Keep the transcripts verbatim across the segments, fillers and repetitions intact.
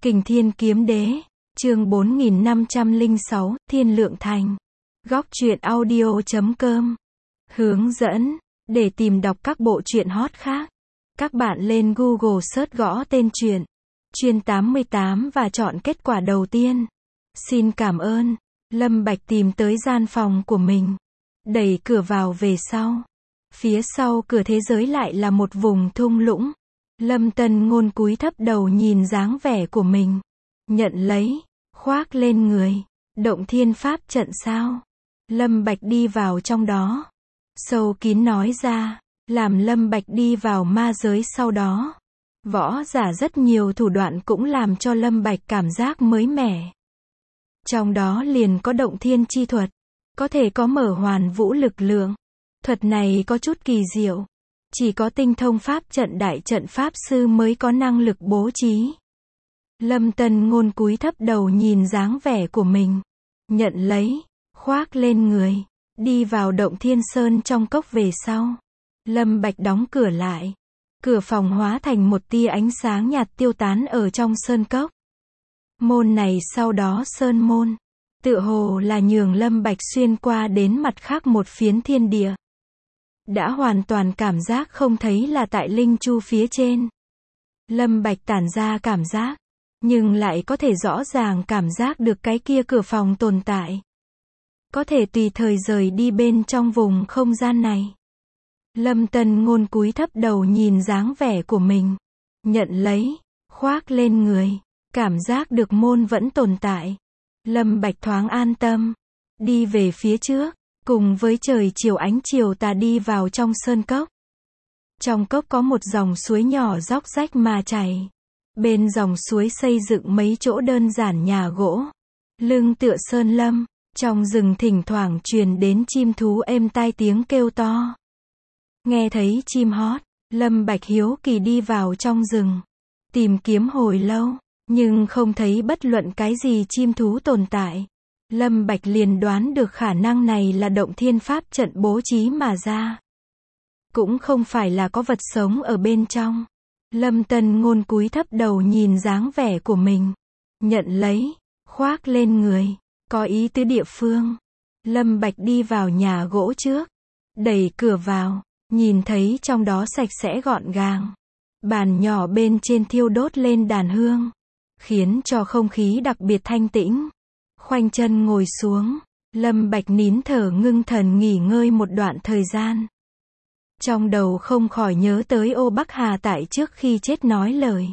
Kình Thiên Kiếm Đế, chương bốn nghìn năm trăm lẻ sáu, Thiên Lượng Thành. Góc truyện audio chấm com. Hướng dẫn, để tìm đọc các bộ truyện hot khác, các bạn lên Google search gõ tên truyện, Chuyên tám mươi tám và chọn kết quả đầu tiên. Xin cảm ơn. Lâm Bạch tìm tới gian phòng của mình, đẩy cửa vào về sau. Phía sau cửa thế giới lại là một vùng thung lũng. Lâm Tân Ngôn cúi thấp đầu nhìn dáng vẻ của mình, nhận lấy, khoác lên người. Động thiên pháp trận sao? Lâm Bạch đi vào trong đó, sâu kín nói ra, làm Lâm Bạch đi vào ma giới sau đó. Võ giả rất nhiều thủ đoạn cũng làm cho Lâm Bạch cảm giác mới mẻ. Trong đó liền có động thiên chi thuật, có thể có mở hoàn vũ lực lượng. Thuật này có chút kỳ diệu, chỉ có tinh thông pháp trận đại trận pháp sư mới có năng lực bố trí. Lâm Tân Ngôn cúi thấp đầu nhìn dáng vẻ của mình, nhận lấy, khoác lên người, đi vào động thiên sơn trong cốc về sau. Lâm Bạch đóng cửa lại, cửa phòng hóa thành một tia ánh sáng nhạt tiêu tán ở trong sơn cốc. Môn này sau đó sơn môn, tựa hồ là nhường Lâm Bạch xuyên qua đến mặt khác một phiến thiên địa. Đã hoàn toàn cảm giác không thấy là tại linh chu phía trên. Lâm Bạch tản ra cảm giác, nhưng lại có thể rõ ràng cảm giác được cái kia cửa phòng tồn tại. Có thể tùy thời rời đi bên trong vùng không gian này. Lâm Tân Ngôn cúi thấp đầu nhìn dáng vẻ của mình, nhận lấy, khoác lên người, cảm giác được môn vẫn tồn tại. Lâm Bạch thoáng an tâm, đi về phía trước, cùng với trời chiều ánh chiều tà đi vào trong sơn cốc. Trong cốc có một dòng suối nhỏ róc rách mà chảy. Bên dòng suối xây dựng mấy chỗ đơn giản nhà gỗ, lưng tựa sơn lâm. Trong rừng thỉnh thoảng truyền đến chim thú êm tai tiếng kêu to. Nghe thấy chim hót, Lâm Bạch hiếu kỳ đi vào trong rừng, tìm kiếm hồi lâu, nhưng không thấy bất luận cái gì chim thú tồn tại. Lâm Bạch liền đoán được khả năng này là động thiên pháp trận bố trí mà ra. Cũng không phải là có vật sống ở bên trong. Lâm Tân Ngôn cúi thấp đầu nhìn dáng vẻ của mình, nhận lấy, khoác lên người, có ý tứ địa phương. Lâm Bạch đi vào nhà gỗ trước, đẩy cửa vào, nhìn thấy trong đó sạch sẽ gọn gàng. Bàn nhỏ bên trên thiêu đốt lên đàn hương, khiến cho không khí đặc biệt thanh tĩnh. Khoanh chân ngồi xuống, Lâm Bạch nín thở ngưng thần nghỉ ngơi một đoạn thời gian. Trong đầu không khỏi nhớ tới Ô Bắc Hà tại trước khi chết nói lời.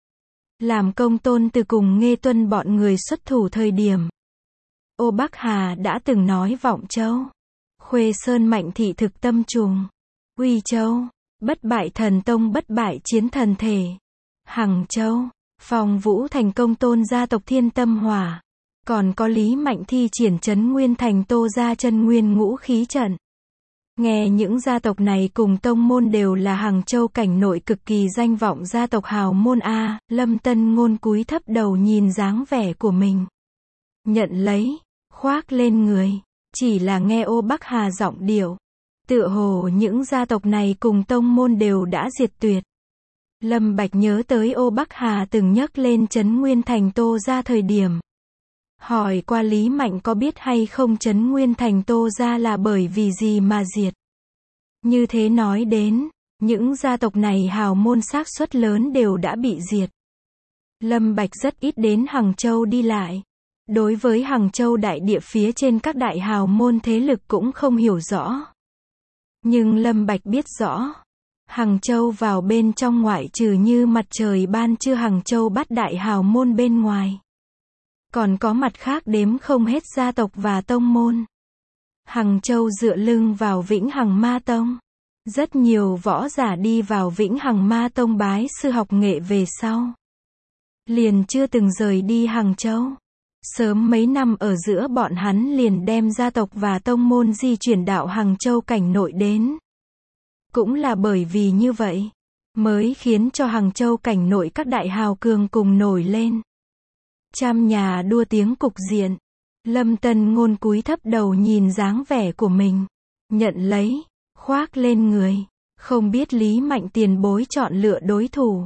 Làm Công Tôn Từ cùng Nghê Tuân bọn người xuất thủ thời điểm. Ô Bắc Hà đã từng nói Vọng Châu, Khuê Sơn mạnh thị thực tâm trùng, Uy Châu, bất bại thần tông bất bại chiến thần thể, Hằng Châu, Phong Vũ thành Công Tôn gia tộc Thiên Tâm Hỏa. Còn có Lý Mạnh thi triển Trấn Nguyên thành Tô gia chân nguyên ngũ khí trận. Nghe những gia tộc này cùng tông môn đều là Hằng Châu cảnh nội cực kỳ danh vọng gia tộc hào môn A. Lâm Tân Ngôn cúi thấp đầu nhìn dáng vẻ của mình, nhận lấy, khoác lên người. Chỉ là nghe Ô Bắc Hà giọng điệu, tựa hồ những gia tộc này cùng tông môn đều đã diệt tuyệt. Lâm Bạch nhớ tới Ô Bắc Hà từng nhắc lên Trấn Nguyên thành Tô gia thời điểm, hỏi qua Lý Mạnh có biết hay không Trấn Nguyên thành Tô gia là bởi vì gì mà diệt. Như thế nói đến, những gia tộc này hào môn xác suất lớn đều đã bị diệt. Lâm Bạch rất ít đến Hằng Châu đi lại. Đối với Hằng Châu đại địa phía trên các đại hào môn thế lực cũng không hiểu rõ. Nhưng Lâm Bạch biết rõ, Hằng Châu vào bên trong ngoại trừ như mặt trời ban trưa Hằng Châu bát đại hào môn bên ngoài. Còn có mặt khác đếm không hết gia tộc và tông môn. Hằng Châu dựa lưng vào Vĩnh Hằng Ma Tông. Rất nhiều võ giả đi vào Vĩnh Hằng Ma Tông bái sư học nghệ về sau, liền chưa từng rời đi Hằng Châu. Sớm mấy năm ở giữa bọn hắn liền đem gia tộc và tông môn di chuyển đạo Hằng Châu cảnh nội đến. Cũng là bởi vì như vậy, mới khiến cho Hằng Châu cảnh nội các đại hào cường cùng nổi lên. Trăm nhà đua tiếng cục diện. Lâm Tân Ngôn cúi thấp đầu nhìn dáng vẻ của mình, nhận lấy, khoác lên người. Không biết Lý Mạnh tiền bối chọn lựa đối thủ,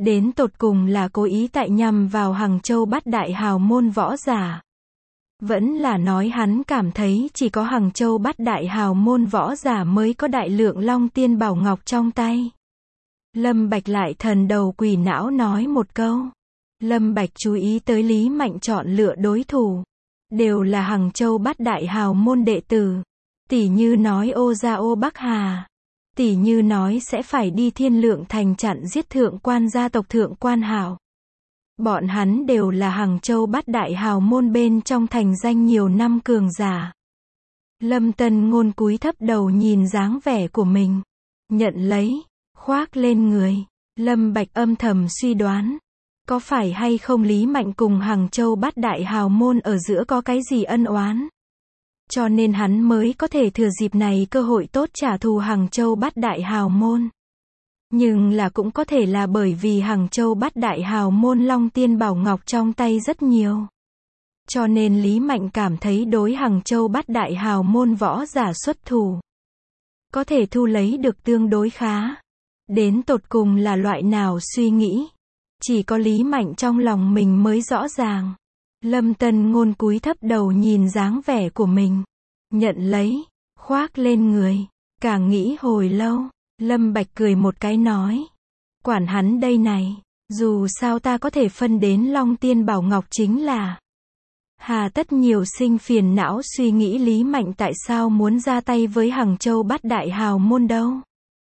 Đến tột cùng là cố ý tại nhằm vào Hằng Châu bát đại hào môn võ giả. Vẫn là nói hắn cảm thấy chỉ có Hằng Châu bát đại hào môn võ giả mới có đại lượng Long Tiên Bảo Ngọc trong tay. Lâm Bạch lại thần đầu quỷ não nói một câu. Lâm Bạch chú ý tới Lý Mạnh chọn lựa đối thủ. Đều là Hằng Châu bát đại hào môn đệ tử. Tỷ như nói Ô Gia Ô Bắc Hà. Tỷ như nói sẽ phải đi Thiên Lượng Thành chặn giết thượng quan gia tộc Thượng Quan Hạo. Bọn hắn đều là Hằng Châu bát đại hào môn bên trong thành danh nhiều năm cường giả. Lâm Tân Ngôn cúi thấp đầu nhìn dáng vẻ của mình. Nhận lấy, khoác lên người. Lâm Bạch âm thầm suy đoán. Có phải hay không Lý Mạnh cùng Hằng Châu bát đại hào môn ở giữa có cái gì ân oán? Cho nên hắn mới có thể thừa dịp này cơ hội tốt trả thù Hằng Châu bát đại hào môn. Nhưng là cũng có thể là bởi vì Hằng Châu bát đại hào môn Long Tiên Bảo Ngọc trong tay rất nhiều. Cho nên Lý Mạnh cảm thấy đối Hằng Châu bát đại hào môn võ giả xuất thủ. Có thể thu lấy được tương đối khá. Đến tột cùng là loại nào suy nghĩ. Chỉ có Lý Mạnh trong lòng mình mới rõ ràng. Lâm Tân Ngôn cúi thấp đầu nhìn dáng vẻ của mình. Nhận lấy, khoác lên người. Càng nghĩ hồi lâu, Lâm Bạch cười một cái nói. Quản hắn đây này, dù sao ta có thể phân đến Long Tiên Bảo Ngọc chính là. Hà tất nhiều sinh phiền não suy nghĩ Lý Mạnh tại sao muốn ra tay với Hằng Châu bát đại hào môn đâu.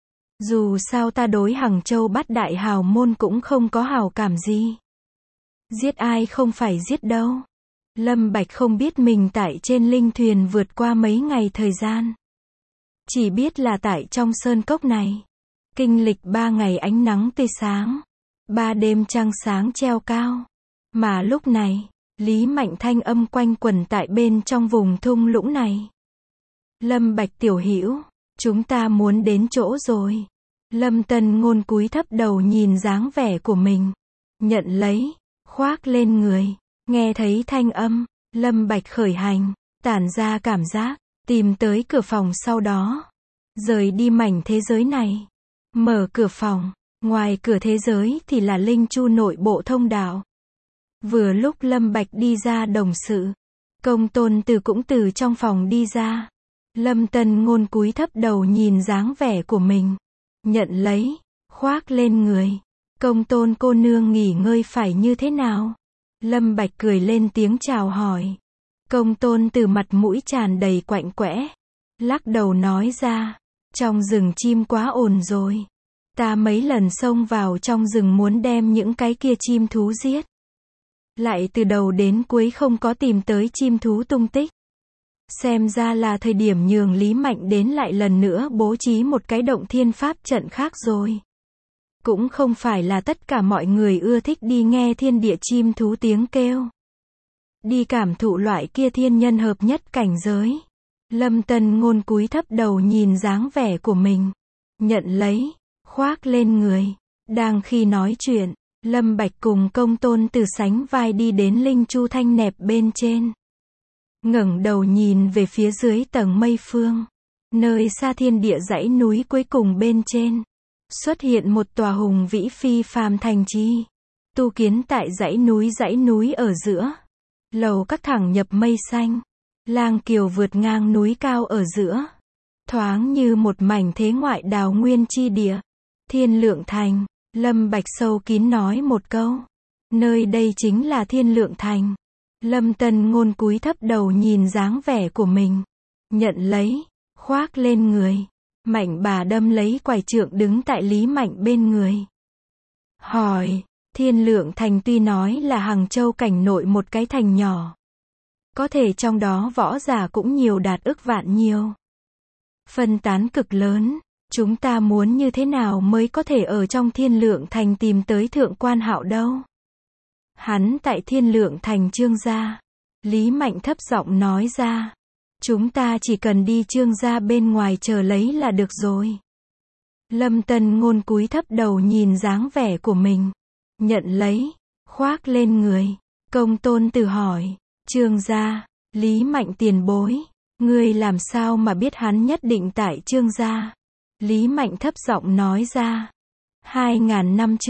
Dù sao ta đối Hằng Châu bát đại hào môn cũng không có hảo cảm gì. Giết ai không phải giết đâu. Lâm Bạch không biết mình tại trên linh thuyền vượt qua mấy ngày thời gian. Chỉ biết là tại trong sơn cốc này. Kinh lịch ba ngày ánh nắng tươi sáng. Ba đêm trăng sáng treo cao. Mà lúc này, Lý Mạnh thanh âm quanh quẩn tại bên trong vùng thung lũng này. Lâm Bạch tiểu hữu, chúng ta muốn đến chỗ rồi. Lâm Tân Ngôn cúi thấp đầu nhìn dáng vẻ của mình. Nhận lấy, khoác lên người. Nghe thấy thanh âm, Lâm Bạch khởi hành, tản ra cảm giác, tìm tới cửa phòng sau đó. Rời đi mảnh thế giới này. Mở cửa phòng, ngoài cửa thế giới thì là Linh Chu nội bộ thông đạo. Vừa lúc Lâm Bạch đi ra đồng sự, Công Tôn Từ cũng từ trong phòng đi ra. Lâm Tân Ngôn cúi thấp đầu nhìn dáng vẻ của mình. Nhận lấy, khoác lên người. Công Tôn cô nương nghỉ ngơi phải như thế nào? Lâm Bạch cười lên tiếng chào hỏi. Công Tôn Từ mặt mũi tràn đầy quạnh quẽ. Lắc đầu nói ra. Trong rừng chim quá ồn rồi. Ta mấy lần xông vào trong rừng muốn đem những cái kia chim thú giết. Lại từ đầu đến cuối không có tìm tới chim thú tung tích. Xem ra là thời điểm nhường Lý Mạnh đến lại lần nữa bố trí một cái động thiên pháp trận khác rồi. Cũng không phải là tất cả mọi người ưa thích đi nghe thiên địa chim thú tiếng kêu. Đi cảm thụ loại kia thiên nhân hợp nhất cảnh giới. Lâm Tân Ngôn cúi thấp đầu nhìn dáng vẻ của mình. Nhận lấy, khoác lên người. Đang khi nói chuyện, Lâm Bạch cùng Công Tôn Từ sánh vai đi đến Linh Chu thanh nẹp bên trên. Ngẩng đầu nhìn về phía dưới tầng mây phương. Nơi xa thiên địa dãy núi cuối cùng bên trên. Xuất hiện một tòa hùng vĩ phi phàm thành trì. Tu kiến tại dãy núi dãy núi ở giữa. Lầu các thẳng nhập mây xanh. Lang kiều vượt ngang núi cao ở giữa. Thoáng như một mảnh thế ngoại đào nguyên chi địa. Thiên Lượng Thành. Lâm Bạch sâu kín nói một câu. Nơi đây chính là Thiên Lượng Thành. Lâm Tân Ngôn cúi thấp đầu nhìn dáng vẻ của mình. Nhận lấy, khoác lên người. Mạnh bà đâm lấy quải trượng đứng tại Lý Mạnh bên người. Hỏi, Thiên Lượng Thành tuy nói là Hằng Châu cảnh nội một cái thành nhỏ. Có thể trong đó võ giả cũng nhiều đạt ức vạn nhiều. Phân tán cực lớn. Chúng ta muốn như thế nào mới có thể ở trong Thiên Lượng Thành tìm tới Thượng Quan Hạo đâu? Hắn tại Thiên Lượng Thành Trương gia. Lý Mạnh thấp giọng nói ra. Chúng ta chỉ cần đi Trương gia bên ngoài chờ lấy là được rồi. Lâm Tân Ngôn cúi thấp đầu nhìn dáng vẻ của mình. Nhận lấy, khoác lên người. Công Tôn Từ hỏi. Trương gia, Lý Mạnh tiền bối. Ngươi làm sao mà biết hắn nhất định tại Trương gia? Lý Mạnh thấp giọng nói ra. Hai ngàn năm trước,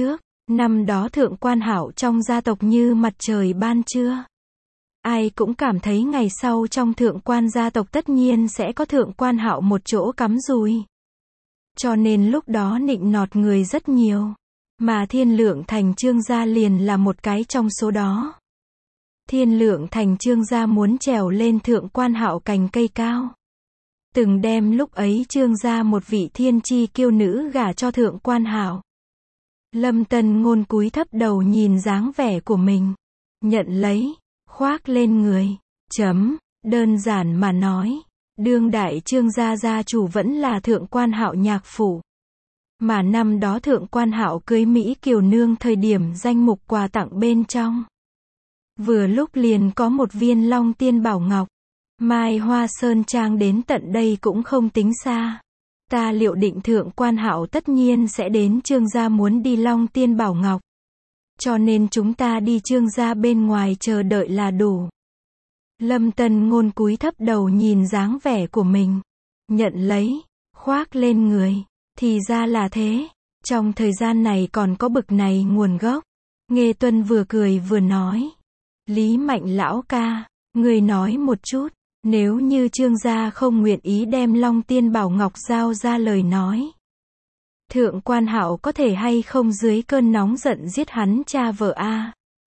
Năm đó thượng quan Hạo trong gia tộc như mặt trời ban trưa. Ai cũng cảm thấy ngày sau trong thượng quan gia tộc tất nhiên sẽ có thượng quan Hạo một chỗ cắm rùi. Cho nên lúc đó nịnh nọt người rất nhiều. Mà Thiên Lượng Thành Trương gia liền là một cái trong số đó. Thiên Lượng Thành Trương gia muốn trèo lên thượng quan Hạo cành cây cao. Từng đem lúc ấy Trương gia một vị thiên chi kiêu nữ gả cho thượng quan Hạo. Lâm Tân Ngôn cúi thấp đầu nhìn dáng vẻ của mình. Nhận lấy, khoác lên người. Chấm, đơn giản mà nói. Đương đại Trương gia gia chủ vẫn là thượng quan Hạo nhạc phủ. Mà năm đó thượng quan Hạo cưới Mỹ kiều nương thời điểm danh mục quà tặng bên trong. Vừa lúc liền có một viên Long Tiên Bảo Ngọc. Mai Hoa Sơn Trang đến tận đây cũng không tính xa. Ta liệu định thượng quan Hạo tất nhiên sẽ đến Trương gia muốn đi Long Tiên Bảo Ngọc. Cho nên chúng ta đi Trương gia bên ngoài chờ đợi là đủ. Lâm Tân Ngôn cúi thấp đầu nhìn dáng vẻ của mình. Nhận lấy, khoác lên người. Thì ra là thế. Trong thời gian này còn có bực này nguồn gốc. Nghê Tuân vừa cười vừa nói. Lý Mạnh lão ca, người nói một chút. Nếu như Trương gia không nguyện ý đem Long Tiên Bảo Ngọc giao ra lời nói. Thượng quan Hạo có thể hay không dưới cơn nóng giận giết hắn cha vợ a?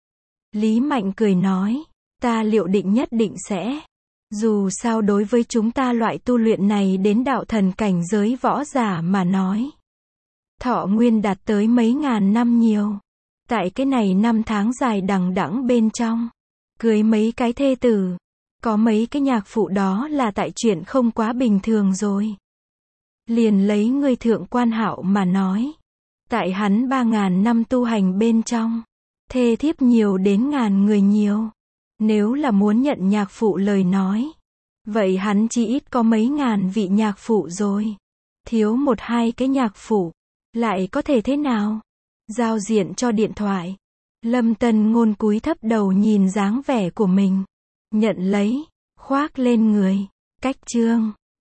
Lý Mạnh cười nói. Ta liệu định nhất định sẽ. Dù sao đối với chúng ta loại tu luyện này đến đạo thần cảnh giới võ giả mà nói. Thọ nguyên đạt tới mấy ngàn năm nhiều. Tại cái này năm tháng dài đằng đẵng bên trong. Cưới mấy cái thê tử. Có mấy cái nhạc phụ đó là tại chuyện không quá bình thường rồi. Liền lấy người thượng quan Hạo mà nói. Tại hắn ba ngàn năm tu hành bên trong. Thê thiếp nhiều đến ngàn người nhiều. Nếu là muốn nhận nhạc phụ lời nói. Vậy hắn chỉ ít có mấy ngàn vị nhạc phụ rồi. Thiếu một hai cái nhạc phụ. Lại có thể thế nào? Giao diện cho điện thoại. Lâm Tân Ngôn cúi thấp đầu nhìn dáng vẻ của mình. Nhận lấy, khoác lên người. Cách chương.